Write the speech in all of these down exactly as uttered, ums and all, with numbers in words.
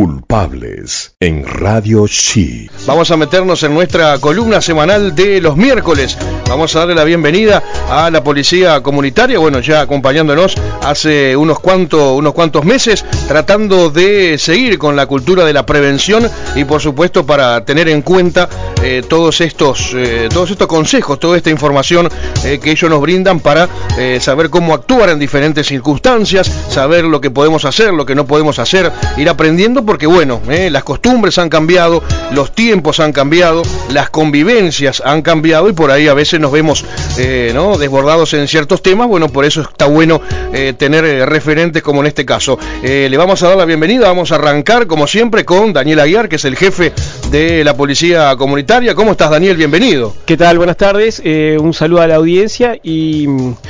Culpables en Radio Chi. Vamos a meternos en nuestra columna semanal de los miércoles. Vamos a darle la bienvenida a la policía comunitaria, bueno, ya acompañándonos hace unos cuantos, unos cuantos meses, tratando de seguir con la cultura de la prevención y por supuesto para tener en cuenta eh, todos estos, eh, todos estos consejos, toda esta información eh, que ellos nos brindan para eh, saber cómo actuar en diferentes circunstancias, saber lo que podemos hacer, lo que no podemos hacer, ir aprendiendo porque bueno, eh, las costumbres han cambiado, los tiempos han cambiado, las convivencias han cambiado y por ahí a veces nos vemos eh, ¿no? desbordados en ciertos temas. Bueno, por eso está bueno eh, tener eh, referentes como en este caso. Eh, le vamos a dar la bienvenida, vamos a arrancar como siempre con Daniel Aguiar, que es el jefe de la policía comunitaria. ¿Cómo estás, Daniel? Bienvenido. ¿Qué tal? Buenas tardes, eh, un saludo a la audiencia y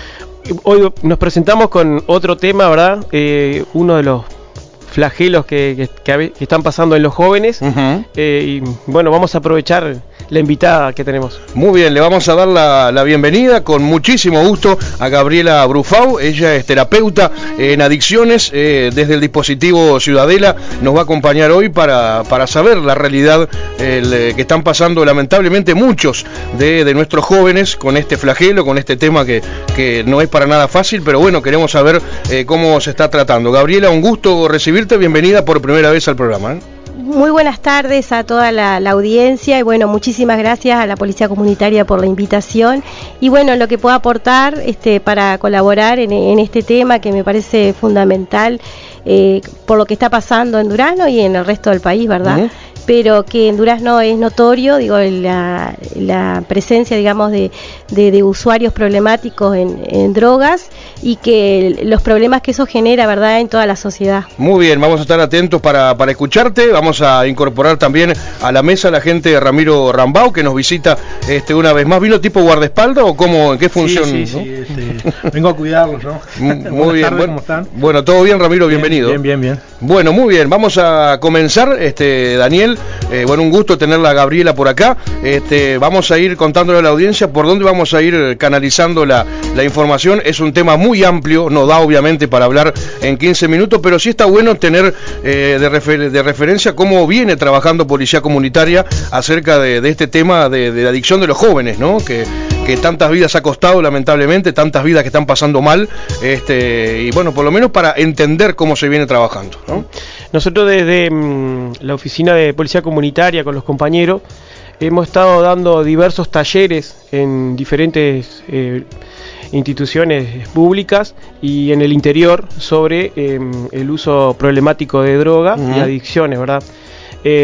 hoy nos presentamos con otro tema, ¿verdad? Eh, uno de los flagelos que, que, que están pasando en los jóvenes. Uh-huh. eh, y bueno, vamos a aprovechar la invitada que tenemos. Muy bien, le vamos a dar la, la bienvenida con muchísimo gusto a Gabriela Brufau. Ella es terapeuta en adicciones eh, desde el dispositivo Ciudadela. Nos va a acompañar hoy para, para saber la realidad el, que están pasando lamentablemente muchos de, de nuestros jóvenes con este flagelo, con este tema que, que no es para nada fácil, pero bueno, queremos saber eh, cómo se está tratando. Gabriela, un gusto recibirte, bienvenida por primera vez al programa, ¿eh? Muy buenas tardes a toda la, la audiencia y bueno, muchísimas gracias a la Policía Comunitaria por la invitación y bueno, lo que puedo aportar este, para colaborar en, en este tema que me parece fundamental eh, por lo que está pasando en Durazno y en el resto del país, ¿verdad? Uh-huh. Pero que en Durazno es notorio, digo, la, la presencia, digamos, de, de, de usuarios problemáticos en, en drogas y que los problemas que eso genera, ¿verdad?, en toda la sociedad. Muy bien, vamos a estar atentos para, para escucharte. Vamos a incorporar también a la mesa a la gente Ramiro Rambau, que nos visita este, una vez más. ¿Vino tipo guardaespaldas o cómo, en qué función? Sí, sí, ¿no? sí este, vengo a cuidarlos, ¿no? Muy Buenas bien, tardes, bueno, ¿cómo están? Bueno, todo bien, Ramiro, bien, bienvenido. Bien, bien, bien. Bueno, muy bien, vamos a comenzar, este, Daniel. Eh, bueno, un gusto tenerla a Gabriela por acá. Este, vamos a ir contándole a la audiencia por dónde vamos a ir canalizando la, la información. Es un tema muy amplio, no da obviamente para hablar en quince minutos, pero sí está bueno tener eh, de, refer- de referencia cómo viene trabajando Policía Comunitaria acerca de, de este tema de, de la adicción de los jóvenes, ¿no? Que, que tantas vidas ha costado lamentablemente, tantas vidas que están pasando mal, este, y bueno, por lo menos para entender cómo se viene trabajando, ¿no? Nosotros desde mmm, la oficina de Policía Comunitaria con los compañeros hemos estado dando diversos talleres en diferentes eh, instituciones públicas y en el interior sobre eh, el uso problemático de droga uh-huh. y adicciones, ¿verdad? Eh,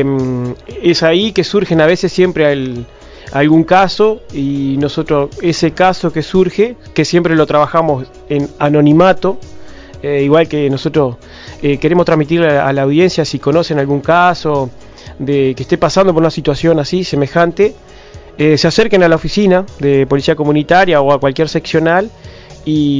es ahí que surgen a veces siempre el, algún caso y nosotros ese caso que surge, que siempre lo trabajamos en anonimato, eh, igual que nosotros eh, queremos transmitirle a la audiencia si conocen algún caso de que esté pasando por una situación así semejante, eh, se acerquen a la oficina de Policía Comunitaria o a cualquier seccional y,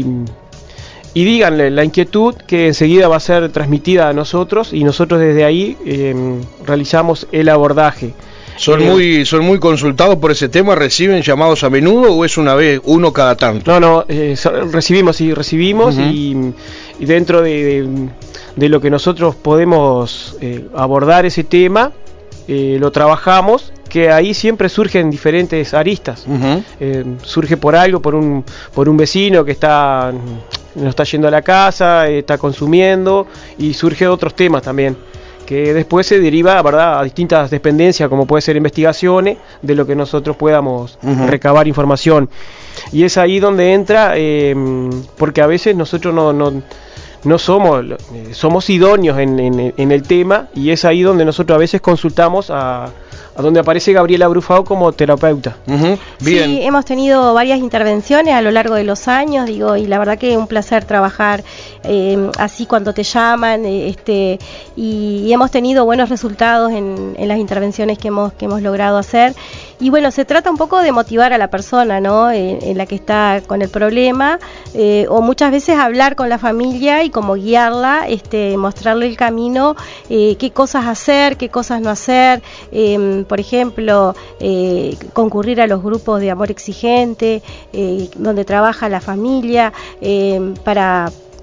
y díganle la inquietud que enseguida va a ser transmitida a nosotros y nosotros desde ahí eh, realizamos el abordaje. ¿Son eh, muy son muy consultados por ese tema? ¿Reciben llamados a menudo o es una vez, uno cada tanto? No, no, eh, recibimos, sí, recibimos uh-huh. y, y dentro de, de, de lo que nosotros podemos eh, abordar ese tema, eh, lo trabajamos, que ahí siempre surgen diferentes aristas. Uh-huh. Eh, surge por algo, por un por un vecino que está no está yendo a la casa, eh, está consumiendo y surge otros temas también, que después se deriva, ¿verdad?, a distintas dependencias, como puede ser investigaciones, de lo que nosotros podamos uh-huh. recabar información. Y es ahí donde entra, eh, porque a veces nosotros no, no, no somos, eh, somos idóneos en, en, en el tema, y es ahí donde nosotros a veces consultamos a, a donde aparece Gabriela Brufau como terapeuta. Uh-huh. Bien. Sí, hemos tenido varias intervenciones a lo largo de los años, digo, y la verdad que es un placer trabajar eh, así cuando te llaman, eh, este, y, y hemos tenido buenos resultados en, en las intervenciones que hemos que hemos logrado hacer. Y bueno, se trata un poco de motivar a la persona, ¿no?, en, en la que está con el problema, eh, o muchas veces hablar con la familia y como guiarla, este, mostrarle el camino, eh, qué cosas hacer, qué cosas no hacer, eh, por ejemplo, eh, concurrir a los grupos de amor exigente, eh, donde trabaja la familia, eh, para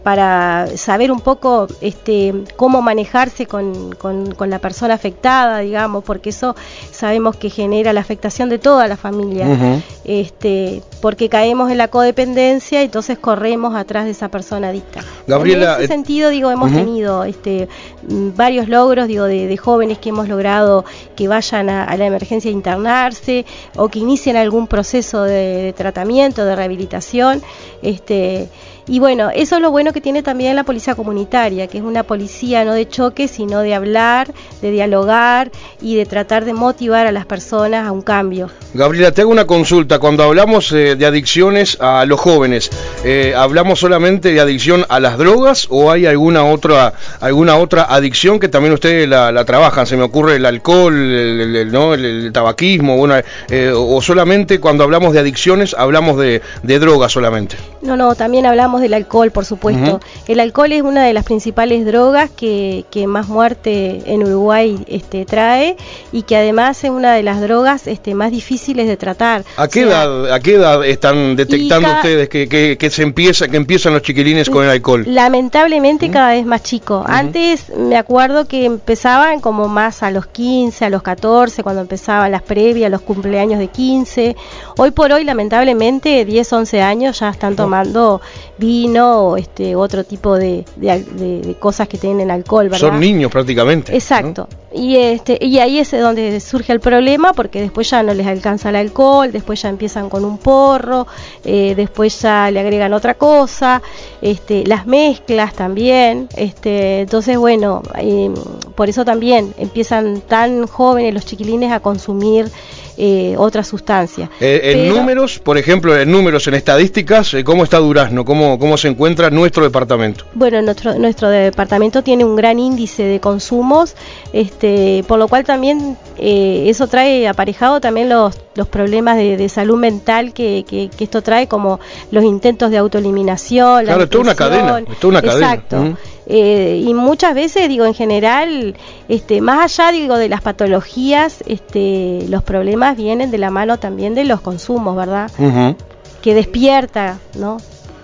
para saber un poco este, cómo manejarse con, con, con la persona afectada, digamos, porque eso sabemos que genera la afectación de toda la familia, uh-huh. este, porque caemos en la codependencia y entonces corremos atrás de esa persona adicta. Gabriela, en ese sentido, digo, hemos uh-huh. tenido este, varios logros, digo, de, de jóvenes que hemos logrado que vayan a, a la emergencia a internarse o que inicien algún proceso de, de tratamiento, de rehabilitación, este, y bueno, eso es lo bueno que tiene también la policía comunitaria, que es una policía no de choque, sino de hablar, de dialogar y de tratar de motivar a las personas a un cambio. Gabriela, te hago una consulta. Cuando hablamos eh, de adicciones a los jóvenes, eh, ¿hablamos solamente de adicción a las drogas o hay alguna otra alguna otra adicción que también ustedes la, la trabajan? Se me ocurre el alcohol, el, el, el, ¿no? el, el tabaquismo, bueno, eh, o solamente cuando hablamos de adicciones hablamos de, de drogas solamente. No, no, también hablamos del alcohol, por supuesto. Uh-huh. El alcohol es una de las principales drogas que, que más muerte en Uruguay este, trae y que además es una de las drogas este, más difíciles de tratar. ¿A qué, o sea, edad, ¿a qué edad están detectando ca- ustedes que, que, que se empieza, que empiezan los chiquilines con el alcohol? Lamentablemente uh-huh. cada vez más chico. Uh-huh. Antes me acuerdo que empezaban como más a los quince, a los catorce, cuando empezaban las previas, los cumpleaños de quince. Hoy por hoy, lamentablemente, diez, once años ya están tomando vino o este, otro tipo de, de, de, de cosas que tienen alcohol, ¿verdad? Son niños prácticamente. Exacto. ¿No? Y, este, y ahí es donde surge el problema, porque después ya no les alcanza el alcohol, después ya empiezan con un porro, eh, después ya le agregan otra cosa, este, las mezclas también, este, entonces bueno, eh, por eso también empiezan tan jóvenes los chiquilines a consumir Eh, otras sustancias. Eh, en Pero, números, por ejemplo, en números, en estadísticas, eh, ¿cómo está Durazno? ¿Cómo, cómo se encuentra nuestro departamento? Bueno, nuestro nuestro departamento tiene un gran índice de consumos, este, por lo cual también eh, eso trae aparejado también los los problemas de, de salud mental que, que, que esto trae, como los intentos de autoeliminación. Claro, es toda una cadena, es toda una cadena. Exacto. Uh-huh. Eh, y muchas veces, digo, en general, este, más allá, digo, de las patologías, este, los problemas vienen de la mano también de los consumos, ¿verdad? Uh-huh. Que despierta, ¿no?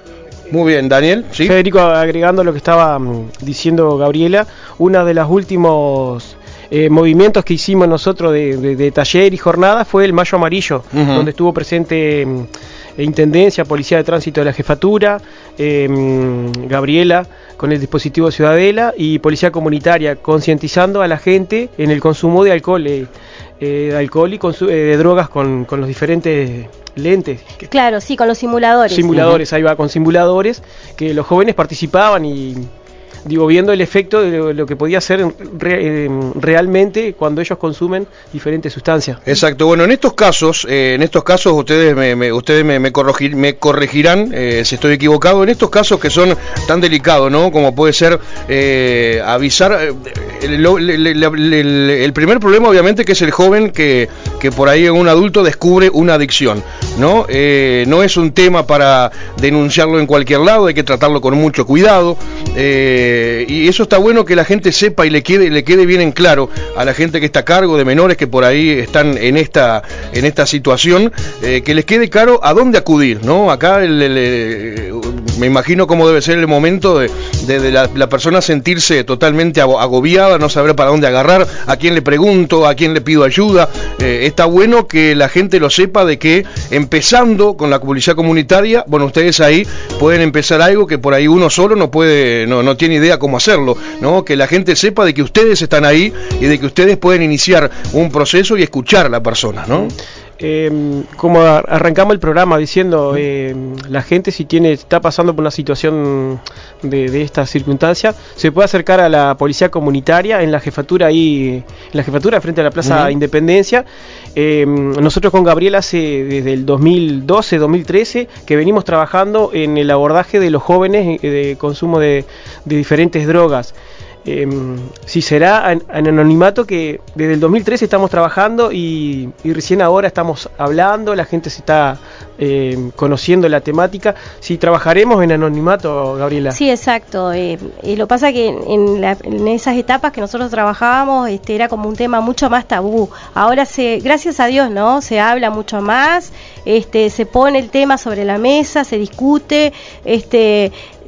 Muy bien, Daniel, ¿sí? Federico, agregando lo que estaba um, diciendo Gabriela, uno de los últimos eh, movimientos que hicimos nosotros de, de, de taller y jornada fue el Mayo Amarillo, uh-huh. donde estuvo presente um, Intendencia, Policía de Tránsito de la Jefatura, eh, Gabriela con el dispositivo Ciudadela y Policía Comunitaria, concientizando a la gente en el consumo de alcohol, eh, eh, de alcohol y consu- eh, de drogas con, con los diferentes lentes. Claro, sí, con los simuladores. Simuladores, uh-huh. ahí va, con simuladores, que los jóvenes participaban y... digo, viendo el efecto de lo, lo que podía ser re, eh, realmente cuando ellos consumen diferentes sustancias. Exacto. Bueno, en estos casos, eh, en estos casos ustedes me, me ustedes me, me, corregir, me corregirán eh, si estoy equivocado. En estos casos que son tan delicados, ¿no? Como puede ser eh, avisar. Eh, el, el, el, el, el primer problema, obviamente, que es el joven que que por ahí un adulto descubre una adicción, ¿no? Eh, no es un tema para denunciarlo en cualquier lado. Hay que tratarlo con mucho cuidado. Eh, y eso está bueno que la gente sepa y le quede le quede bien en claro a la gente que está a cargo de menores que por ahí están en esta en esta situación, eh, que les quede claro a dónde acudir, ¿no? Acá el, el, el, me imagino cómo debe ser el momento de, de, de la, la persona sentirse totalmente agobiada, no saber para dónde agarrar, a quién le pregunto, a quién le pido ayuda. Eh, está bueno que la gente lo sepa, de que empezando con la policía comunitaria, bueno, ustedes ahí pueden empezar algo que por ahí uno solo no puede, no, no tiene idea cómo hacerlo, ¿no? Que la gente sepa de que ustedes están ahí y de que ustedes pueden iniciar un proceso y escuchar a la persona, ¿no? Eh, como arrancamos el programa diciendo, eh, la gente si tiene está pasando por una situación de, de esta circunstancia, se puede acercar a la policía comunitaria en la jefatura ahí, en la jefatura frente a la Plaza uh-huh. Independencia. Eh, nosotros con Gabriela hace desde el dos mil doce, dos mil trece que venimos trabajando en el abordaje de los jóvenes de consumo de, de diferentes drogas. Eh, si será en, en anonimato, que desde el dos mil trece estamos trabajando y, y recién ahora estamos hablando, la gente se está eh, conociendo la temática. Si trabajaremos en anonimato, Gabriela. Sí, exacto. Eh, y lo pasa que en, la, en esas etapas que nosotros trabajábamos, este, era como un tema mucho más tabú. Ahora se, gracias a Dios, ¿no? Se habla mucho más, este, se pone el tema sobre la mesa, se discute, este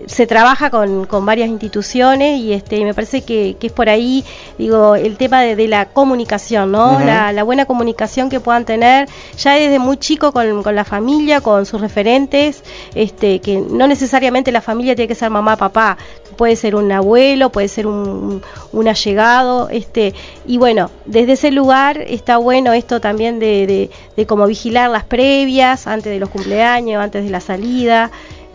se trabaja con, con varias instituciones y este me parece que, que es por ahí, digo, el tema de, de la comunicación, ¿no? Uh-huh. La, la buena comunicación que puedan tener ya desde muy chico con, con la familia, con sus referentes, este que no necesariamente la familia tiene que ser mamá, papá, puede ser un abuelo, puede ser un, un allegado, este y bueno, desde ese lugar está bueno esto también de, de, de como vigilar las previas, antes de los cumpleaños, antes de la salida,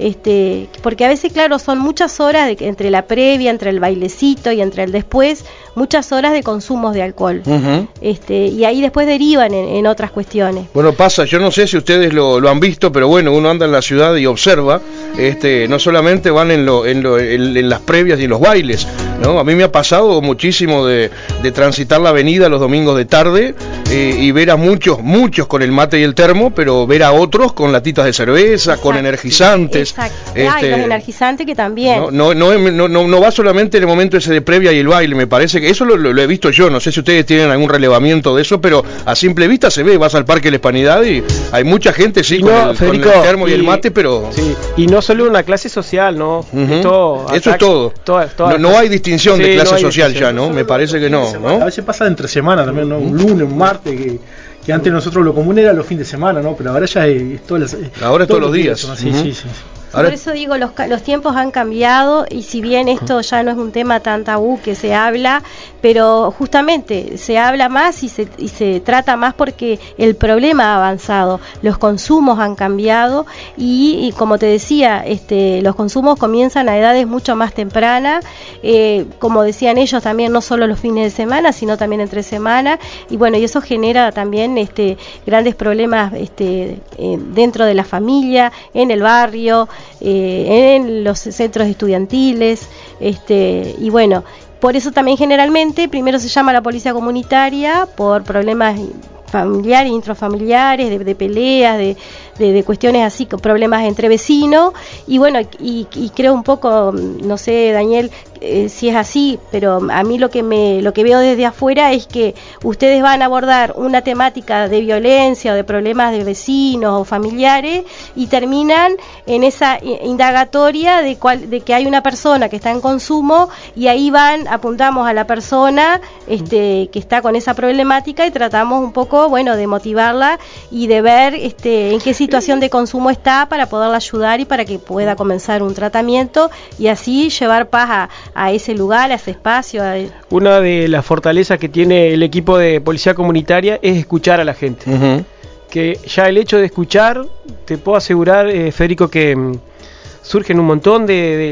este porque a veces, claro, son muchas horas de, entre la previa, entre el bailecito y entre el después, muchas horas de consumos de alcohol, uh-huh. este y ahí después derivan en, en otras cuestiones. Bueno, pasa, yo no sé si ustedes lo, lo han visto, pero bueno, uno anda en la ciudad y observa, este no solamente van en, lo, en, lo, en, en las previas y en los bailes, ¿no? A mí me ha pasado muchísimo de, de transitar la avenida los domingos de tarde eh, y ver a muchos, muchos con el mate y el termo, pero ver a otros con latitas de cerveza, exacto, con energizantes. Exacto. Este, ah, y los energizantes que también. No, no, no, no, no va solamente en el momento ese de previa y el baile, me parece que eso lo, lo, lo he visto yo, no sé si ustedes tienen algún relevamiento de eso, pero a simple vista se ve, vas al Parque de la Hispanidad y hay mucha gente, sí, con, no, el, Federico, con el termo y, y el mate, pero... Sí, y no solo una clase social, ¿no? Uh-huh. Esto, eso es todo. Toda, toda no, no hay distinción sí, de clase no social distinción. Ya, ¿no? Me parece que no, ¿no? A veces pasa entre semana también, ¿no? Un lunes, un martes, que... que antes nosotros lo común era los fines de semana, ¿no? Pero ahora ya es, es todas las, ahora es todos, todos los días. días sí, uh-huh. sí, sí. Por eso digo, los, los tiempos han cambiado y si bien esto ya no es un tema tan tabú que se habla, pero justamente se habla más y se, y se trata más porque el problema ha avanzado, los consumos han cambiado y, y como te decía, este, los consumos comienzan a edades mucho más tempranas, eh, como decían ellos también, no solo los fines de semana, sino también entre semana, y bueno, y eso genera también este, grandes problemas este, eh, dentro de la familia, en el barrio, Eh, en los centros estudiantiles, este y bueno, por eso también generalmente primero se llama a la policía comunitaria por problemas familiares, intrafamiliares, de, de peleas, de, de, de cuestiones así, con problemas entre vecinos, y bueno, y, y creo un poco, no sé, Daniel, eh, si es así, pero a mí lo que me lo que veo desde afuera es que ustedes van a abordar una temática de violencia o de problemas de vecinos o familiares y terminan en esa indagatoria de cuál, de que hay una persona que está en consumo y ahí van, apuntamos a la persona este que está con esa problemática y tratamos un poco, bueno, de motivarla y de ver este en qué situación de consumo está para poderla ayudar y para que pueda comenzar un tratamiento y así llevar paz a, a ese lugar, a ese espacio. A... Una de las fortalezas que tiene el equipo de policía comunitaria es escuchar a la gente. Uh-huh. Que ya el hecho de escuchar, te puedo asegurar, eh, Federico, que mm, surgen un montón de,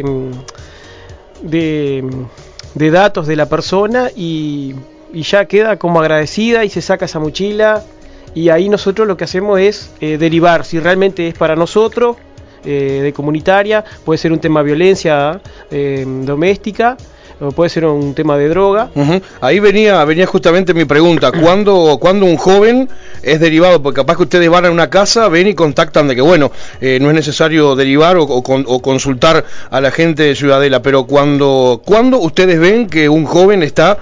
de, de, de datos de la persona y, y ya queda como agradecida y se saca esa mochila y ahí nosotros lo que hacemos es eh, derivar si realmente es para nosotros, eh, de comunitaria, puede ser un tema de violencia eh, doméstica, o puede ser un tema de droga. Uh-huh. Ahí venía venía justamente mi pregunta, ¿cuándo, ¿cuándo un joven es derivado? Porque capaz que ustedes van a una casa, ven y contactan de que bueno, eh, no es necesario derivar o, o, o consultar a la gente de Ciudadela, pero cuando, ¿cuándo ustedes ven que un joven está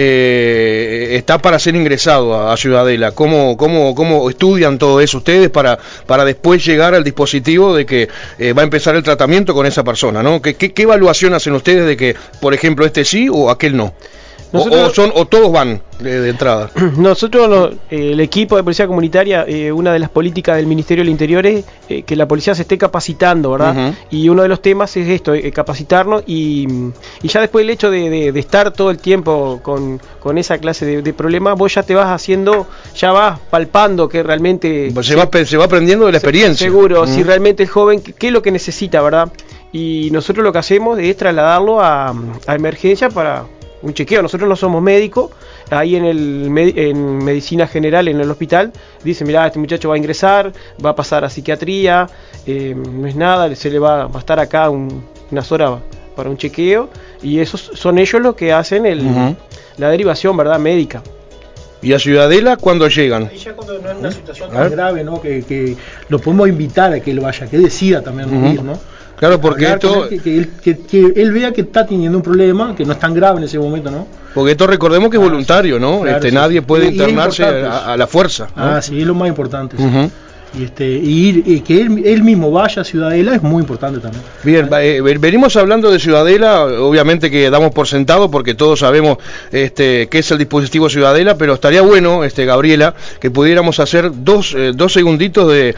eh, está para ser ingresado a, a Ciudadela? ¿Cómo, cómo, ¿Cómo estudian todo eso ustedes para, para después llegar al dispositivo de que eh, va a empezar el tratamiento con esa persona, ¿no? ¿Qué, qué, qué evaluación hacen ustedes de que, por ejemplo, este sí o aquel no? Nosotros, o, o, son, o todos van de, de entrada. Nosotros, lo, eh, el equipo de policía comunitaria, eh, una de las políticas del Ministerio del Interior es eh, que la policía se esté capacitando, ¿verdad? Uh-huh. Y uno de los temas es esto, eh, capacitarnos y, y ya después el hecho de, de, de estar todo el tiempo con, con esa clase de, de problemas, vos ya te vas haciendo, ya vas palpando que realmente... Pues se, se, va, se va aprendiendo de la experiencia. Seguro, uh-huh. Si realmente el joven, ¿qué es lo que necesita, verdad? Y nosotros lo que hacemos es trasladarlo a, a emergencia para un chequeo. Nosotros no somos médicos, ahí en el en medicina general, en el hospital, dicen, mirá, este muchacho va a ingresar, va a pasar a psiquiatría, eh, no es nada, se le va, va a estar acá un, unas horas para un chequeo, y esos son ellos los que hacen el, uh-huh. la derivación, ¿verdad?, médica. ¿Y a Ciudadela cuándo llegan? Ahí ya cuando no es una situación tan grave, ¿no? Que, que lo podemos invitar a que lo vaya, que decida también uh-huh. ir, ¿no? Claro, porque esto... Que, que, él, que, que él vea que está teniendo un problema, que no es tan grave en ese momento, ¿no? Porque esto recordemos que es voluntario, ¿no? Claro, este, sí. Nadie puede y, internarse y a, a la fuerza, ¿no? Ah, sí, es lo más importante. Sí. Uh-huh. y este y ir y que él, él mismo vaya a Ciudadela es muy importante también. Bien, eh, venimos hablando de Ciudadela, obviamente que damos por sentado porque todos sabemos este qué es el dispositivo Ciudadela, pero estaría bueno, este Gabriela, que pudiéramos hacer dos, eh, dos segunditos de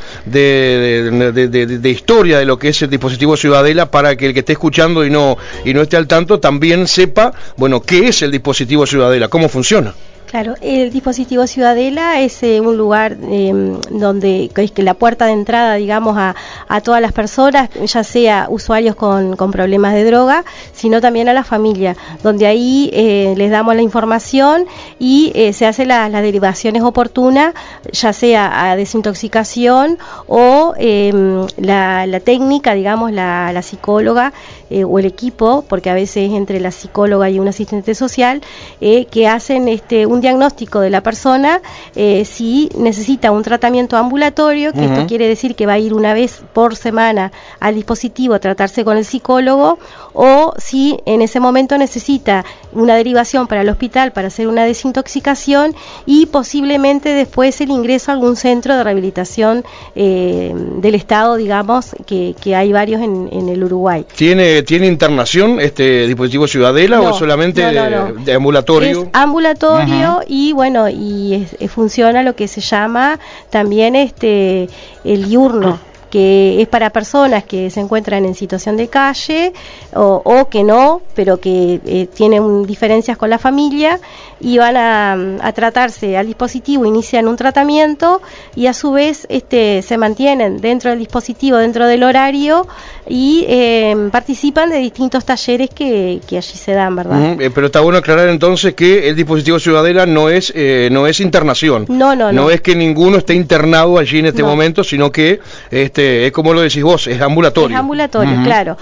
de, de, de, de, de historia de lo que es el dispositivo Ciudadela para que el que esté escuchando y no y no esté al tanto también sepa, bueno, qué es el dispositivo Ciudadela, cómo funciona. Claro, el dispositivo Ciudadela es eh, un lugar eh, donde es que la puerta de entrada, digamos, a, a todas las personas, ya sea usuarios con, con problemas de droga, sino también a la familia, donde ahí eh, les damos la información y eh, se hacen la, las derivaciones oportunas, ya sea a desintoxicación o eh, la, la técnica, digamos, la, la psicóloga eh, o el equipo, porque a veces entre la psicóloga y un asistente social, eh, que hacen este un diagnóstico de la persona, eh, si necesita un tratamiento ambulatorio, que uh-huh. esto quiere decir que va a ir una vez por semana al dispositivo a tratarse con el psicólogo, o si en ese momento necesita una derivación para el hospital para hacer una desintoxicación y posiblemente después el ingreso a algún centro de rehabilitación eh, del Estado, digamos, que, que hay varios en, en el Uruguay. ¿Tiene, ¿Tiene internación este dispositivo Ciudadela no, o solamente no, no, no. De, de ambulatorio? Es ambulatorio. Uh-huh. Y bueno, y es, es, funciona lo que se llama también este el diurno, que es para personas que se encuentran en situación de calle o, o que no, pero que eh, tienen diferencias con la familia y van a, a tratarse al dispositivo, inician un tratamiento y a su vez este se mantienen dentro del dispositivo, dentro del horario y eh, participan de distintos talleres que, que allí se dan, ¿verdad? Uh-huh. Eh, pero está bueno aclarar entonces que el dispositivo Ciudadela no es eh, no es internación. No, no, no. No es que ninguno esté internado allí en este no. momento, sino que este es como lo decís vos, es ambulatorio. Es ambulatorio, uh-huh. claro.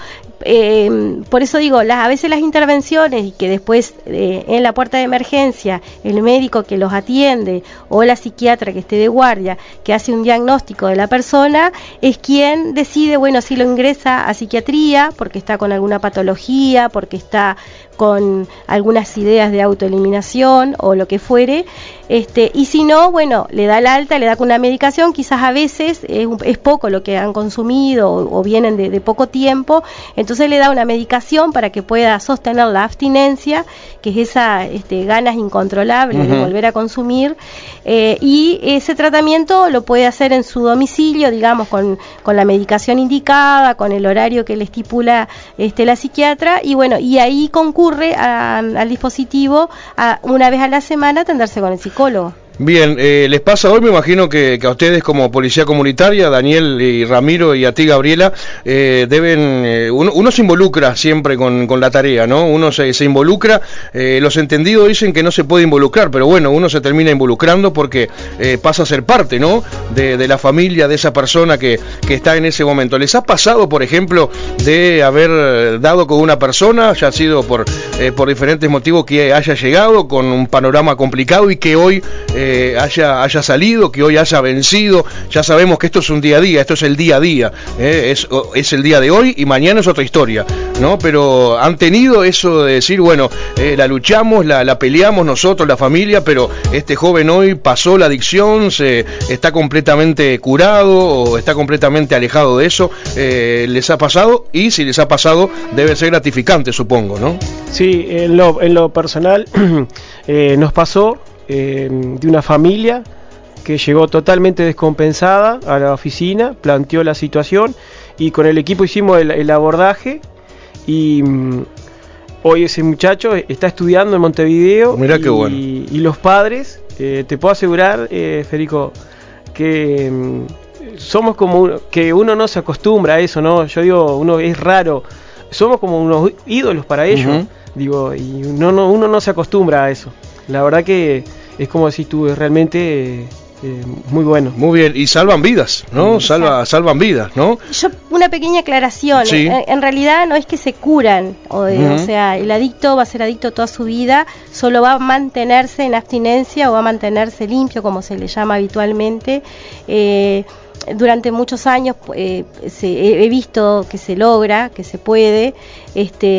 Eh, por eso digo, las, a veces las intervenciones y que después eh, en la puerta de emergencia el médico que los atiende o la psiquiatra que esté de guardia que hace un diagnóstico de la persona es quien decide, bueno, si lo ingresa a psiquiatría porque está con alguna patología, porque está con algunas ideas de autoeliminación o lo que fuere, este, y si no, bueno, le da el alta, le da con una medicación, quizás a veces es, es poco lo que han consumido o, o vienen de, de poco tiempo, entonces le da una medicación para que pueda sostener la abstinencia, que es esa este, ganas incontrolables uh-huh. de volver a consumir, eh, y ese tratamiento lo puede hacer en su domicilio, digamos, con, con la medicación indicada, con el horario que le estipula este, la psiquiatra, y bueno, y ahí concurre A, al dispositivo a, una vez a la semana atenderse con el psicólogo. Bien, eh, les pasa hoy, me imagino que, que a ustedes como policía comunitaria, Daniel y Ramiro y a ti, Gabriela, eh, deben, eh, uno, uno se involucra siempre con, con la tarea, ¿no? Uno se, se involucra, eh, los entendidos dicen que no se puede involucrar, pero bueno, uno se termina involucrando porque eh, pasa a ser parte, ¿no? De, de la familia, de esa persona que, que está en ese momento. ¿Les ha pasado, por ejemplo, de haber dado con una persona, ya ha sido por, eh, por diferentes motivos que haya llegado con un panorama complicado y que hoy... Eh, Eh, haya, haya salido, que hoy haya vencido? Ya sabemos que esto es un día a día, esto es el día a día, eh, es, es el día de hoy y mañana es otra historia, ¿no? Pero han tenido eso de decir, bueno, eh, la luchamos, la, la peleamos nosotros, la familia, pero este joven hoy pasó la adicción, se está completamente curado o está completamente alejado de eso. Eh, ¿les ha pasado? Y si les ha pasado, debe ser gratificante, supongo, ¿no? Sí, en lo, en lo personal eh, nos pasó Eh, de una familia que llegó totalmente descompensada a la oficina, planteó la situación y con el equipo hicimos el, el abordaje y um, hoy ese muchacho está estudiando en Montevideo. Mirá y, qué bueno. Y los padres, eh, te puedo asegurar, eh, Federico, que um, somos como que uno no se acostumbra a eso, ¿no? Yo digo, uno es raro, somos como unos ídolos para ellos, uh-huh. digo, y uno no, uno no se acostumbra a eso. La verdad que es como decís tú, es realmente eh, muy bueno. Muy bien, y salvan vidas, ¿no? Salva, salvan vidas, ¿no? Yo, una pequeña aclaración, sí. en, en realidad no es que se curan, o, de, uh-huh. o sea, el adicto va a ser adicto toda su vida, solo va a mantenerse en abstinencia o va a mantenerse limpio, como se le llama habitualmente. Eh, durante muchos años eh, se, he visto que se logra, que se puede, este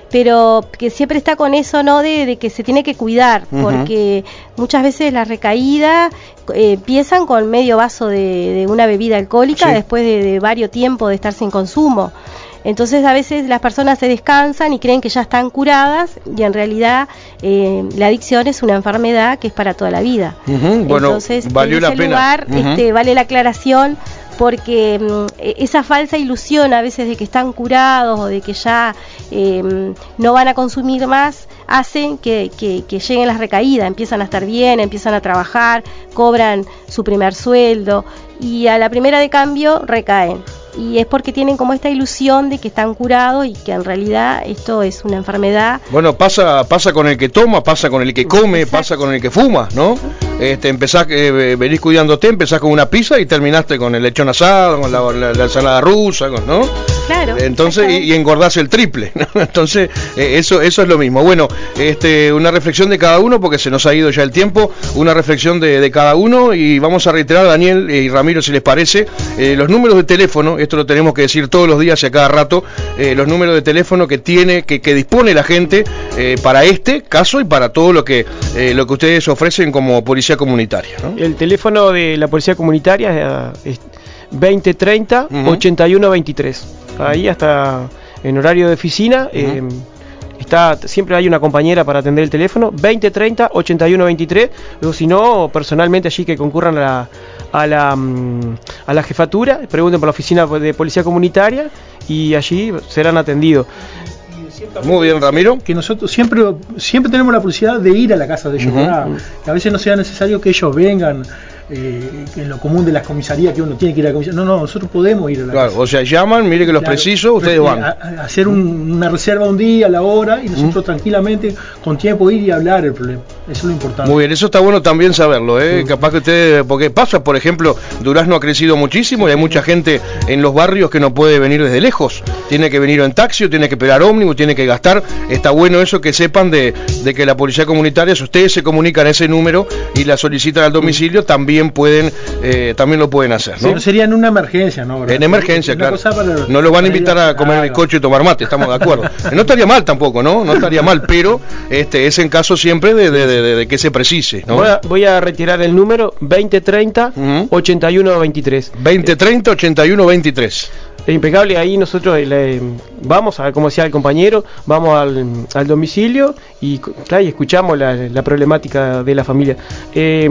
pero que siempre está con eso, ¿no? De, de que se tiene que cuidar, uh-huh. porque muchas veces las recaídas eh, empiezan con medio vaso de, de una bebida alcohólica, sí. después de, de varios tiempos de estar sin consumo. Entonces a veces las personas se descansan y creen que ya están curadas y en realidad eh, la adicción es una enfermedad que es para toda la vida. Uh-huh. Bueno, entonces valió en ese la pena. lugar uh-huh. este, vale la aclaración, porque mm, esa falsa ilusión a veces de que están curados o de que ya eh, no van a consumir más hacen que, que, que lleguen las recaídas, empiezan a estar bien, empiezan a trabajar, cobran su primer sueldo y a la primera de cambio recaen. Y es porque tienen como esta ilusión de que están curados y que en realidad esto es una enfermedad. Bueno, pasa pasa con el que toma, pasa con el que come, exacto. pasa con el que fuma, ¿no? Este, empezás, eh, venís cuidándote, empezás con una pizza y terminaste con el lechón asado, con la, la, la ensalada rusa, ¿no? Claro. Entonces, y, y engordás el triple, ¿no? Entonces, eh, eso eso es lo mismo. Bueno, este, una reflexión de cada uno, porque se nos ha ido ya el tiempo, una reflexión de, de cada uno, y vamos a reiterar, Daniel y Ramiro, si les parece, eh, los números de teléfono, esto lo tenemos que decir todos los días y a cada rato, eh, los números de teléfono que tiene, que, que dispone la gente eh, para este caso y para todo lo que eh, lo que ustedes ofrecen como policía comunitaria, ¿no? El teléfono de la policía comunitaria es veinte treinta uh-huh. ochenta y uno veintitrés. Ahí hasta en horario de oficina. Uh-huh. eh, Está, siempre hay una compañera para atender el teléfono, veinte treinta ochenta y uno veintitrés, o si no, personalmente allí que concurran a la, a la, a la jefatura, pregunten por la oficina de policía comunitaria y allí serán atendidos. Muy bien, Ramiro. Que nosotros siempre siempre tenemos la posibilidad de ir a la casa de ellos, uh-huh. que a veces no sea necesario que ellos vengan. Eh, en lo común de las comisarías que uno tiene que ir a la comisaría. No, no, nosotros podemos ir a la claro, casa. O sea, llaman, mire que los claro, preciso, ustedes van. A, a hacer un, una reserva un día, a la hora, y nosotros ¿Mm? tranquilamente, con tiempo, ir y hablar el problema. Eso es lo importante. Muy bien, eso está bueno también saberlo, ¿eh? Mm. Capaz que ustedes, porque pasa, por ejemplo, Durazno ha crecido muchísimo y hay mucha gente en los barrios que no puede venir desde lejos. Tiene que venir en taxi, o tiene que pegar ómnibus, tiene que gastar. Está bueno eso, que sepan de, de que la policía comunitaria, si ustedes se comunican a ese número y la solicitan al domicilio, mm. también pueden Eh, también lo pueden hacer, ¿no? Sí, sería en una emergencia, ¿no? ¿Verdad? En emergencia, una claro. Para, no los van a invitar a comer bizcocho y tomar mate, estamos de acuerdo. No estaría mal tampoco, ¿no? No estaría mal, pero este es en caso siempre de, de, de, de que se precise, ¿no? Voy a, voy a retirar el número veinte treinta uh-huh. ochenta y uno veintitrés. veinte treinta ochenta y uno veintitrés. Impecable, ahí nosotros le, vamos, a, como decía el compañero, vamos al, al domicilio y, claro, y escuchamos la, la problemática de la familia. Eh,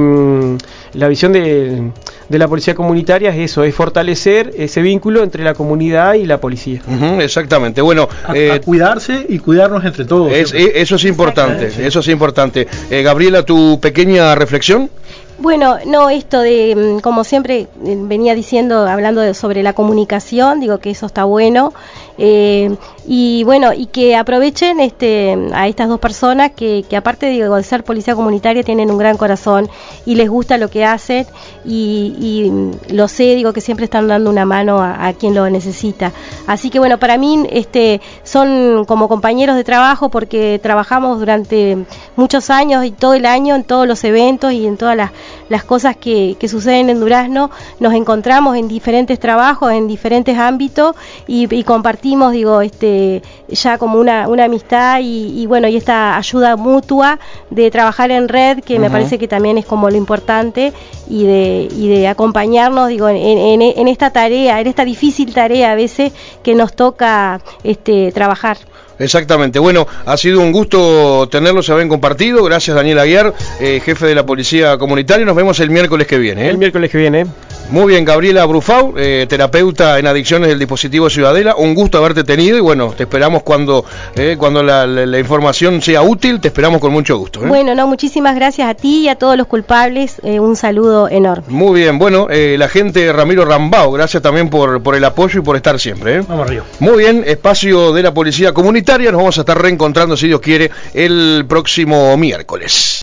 la visión de, de la policía comunitaria es eso, es fortalecer ese vínculo entre la comunidad y la policía. Uh-huh, exactamente, bueno. A, eh, a cuidarse y cuidarnos entre todos. Es, eso es importante, eso es importante. Eh, Gabriela, ¿tu pequeña reflexión? Bueno, no, esto de, como siempre venía diciendo, hablando de, sobre la comunicación, digo que eso está bueno, eh, y bueno, y que aprovechen este a estas dos personas que, que aparte digo, de ser policía comunitaria tienen un gran corazón y les gusta lo que hacen y, y lo sé, digo que siempre están dando una mano a, a quien lo necesita. Así que bueno, para mí este son como compañeros de trabajo porque trabajamos durante muchos años y todo el año en todos los eventos y en todas las las cosas que, que suceden en Durazno, nos encontramos en diferentes trabajos, en diferentes ámbitos y, y compartimos, digo, este ya como una, una amistad y, y bueno, y esta ayuda mutua de trabajar en red, que uh-huh. me parece que también es como lo importante y de, y de acompañarnos, digo, en, en, en esta tarea, en esta difícil tarea a veces que nos toca este trabajar. Exactamente, bueno, ha sido un gusto tenerlos, se habían compartido, gracias Daniel Aguiar, eh, jefe de la Policía Comunitaria, nos vemos el miércoles que viene. ¿eh? El miércoles que viene. Muy bien, Gabriela Brufau, eh, terapeuta en adicciones del dispositivo Ciudadela, un gusto haberte tenido y bueno, te esperamos cuando eh, cuando la, la, la información sea útil, te esperamos con mucho gusto. ¿eh? Bueno, no, muchísimas gracias a ti y a todos los culpables, eh, un saludo enorme. Muy bien, bueno, eh, la gente Ramiro Rambao, gracias también por, por el apoyo y por estar siempre. ¿eh? Vamos arriba. Muy bien, espacio de la Policía Comunitaria, nos vamos a estar reencontrando, si Dios quiere, el próximo miércoles.